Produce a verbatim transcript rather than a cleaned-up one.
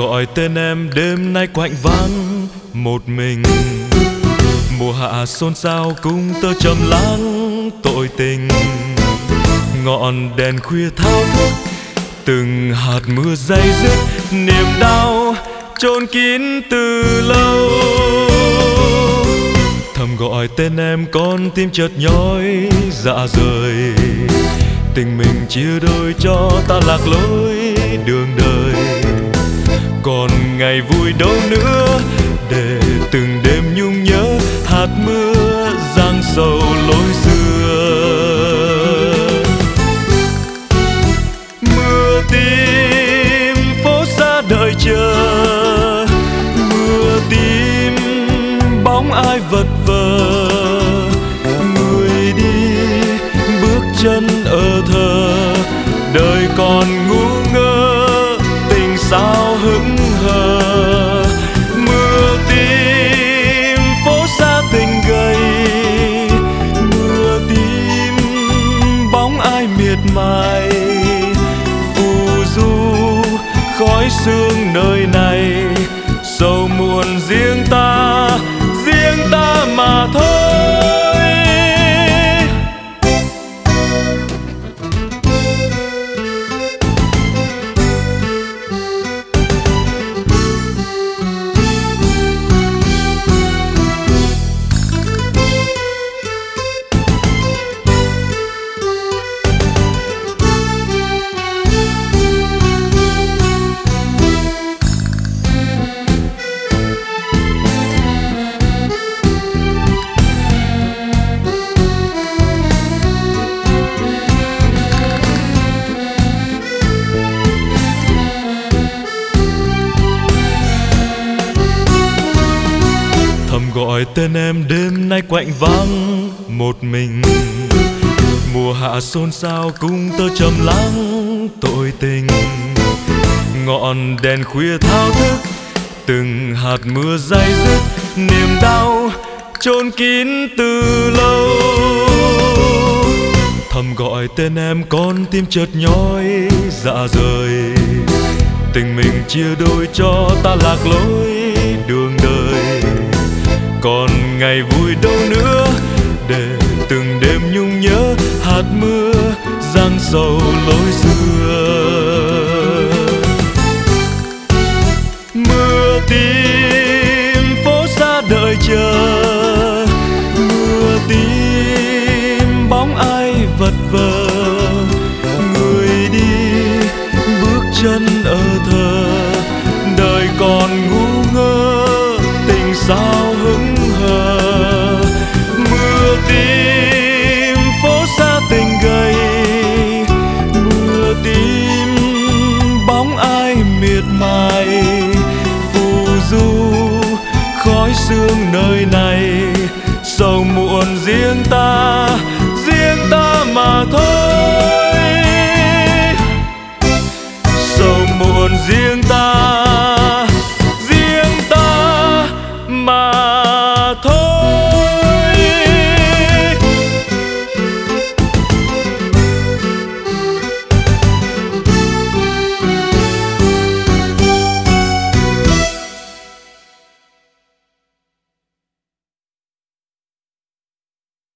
gọi tên em đêm nay quạnh vắng một mình. Mùa hạ xôn xao cung tơ trầm lắng tội tình. Ngọn đèn khuya thao thức từng hạt mưa day dứt. Niềm đau chôn kín từ lâu. Thầm gọi tên em con tim chợt nhói dạ rời. Tình mình chia đôi cho ta lạc lối đường đời. Còn ngày vui đâu nữa để từng đêm nhung nhớ. Hạt mưa giăng sầu lối xưa. Mưa tím phố xa đợi chờ. Mưa tím bóng ai vật vờ. Người đi bước chân ở thờ. Đời còn ngu ngơ tình sao hững hờ. Mưa tím phố xa tình gầy. Mưa tím bóng ai miệt mài. Phù du khói sương nơi này. Sầu muộn riêng ta, riêng ta mà thôi. Gọi tên em đêm nay quạnh vắng một mình. Mùa hạ xôn xao cung tơ trầm lắng tội tình. Ngọn đèn khuya thao thức từng hạt mưa day dứt. Niềm đau chôn kín từ lâu. Thầm gọi tên em con tim chợt nhói dạ rời. Tình mình chia đôi cho ta lạc lối đường đời. Còn ngày vui đâu nữa để từng đêm nhung nhớ. Hạt mưa giăng sầu lối xưa. Mưa tím phố xa đợi chờ. Mưa tím bóng ai vật vờ. Người đi bước chân ở thờ. Đời còn ngu ngơ tình sao hững hờ. Mưa tím phố xa tình gầy. Mưa tím bóng ai miệt mài. Phù du khói sương nơi này. Sầu muộn riêng ta, riêng ta mà thôi. Sầu muộn riêng ta,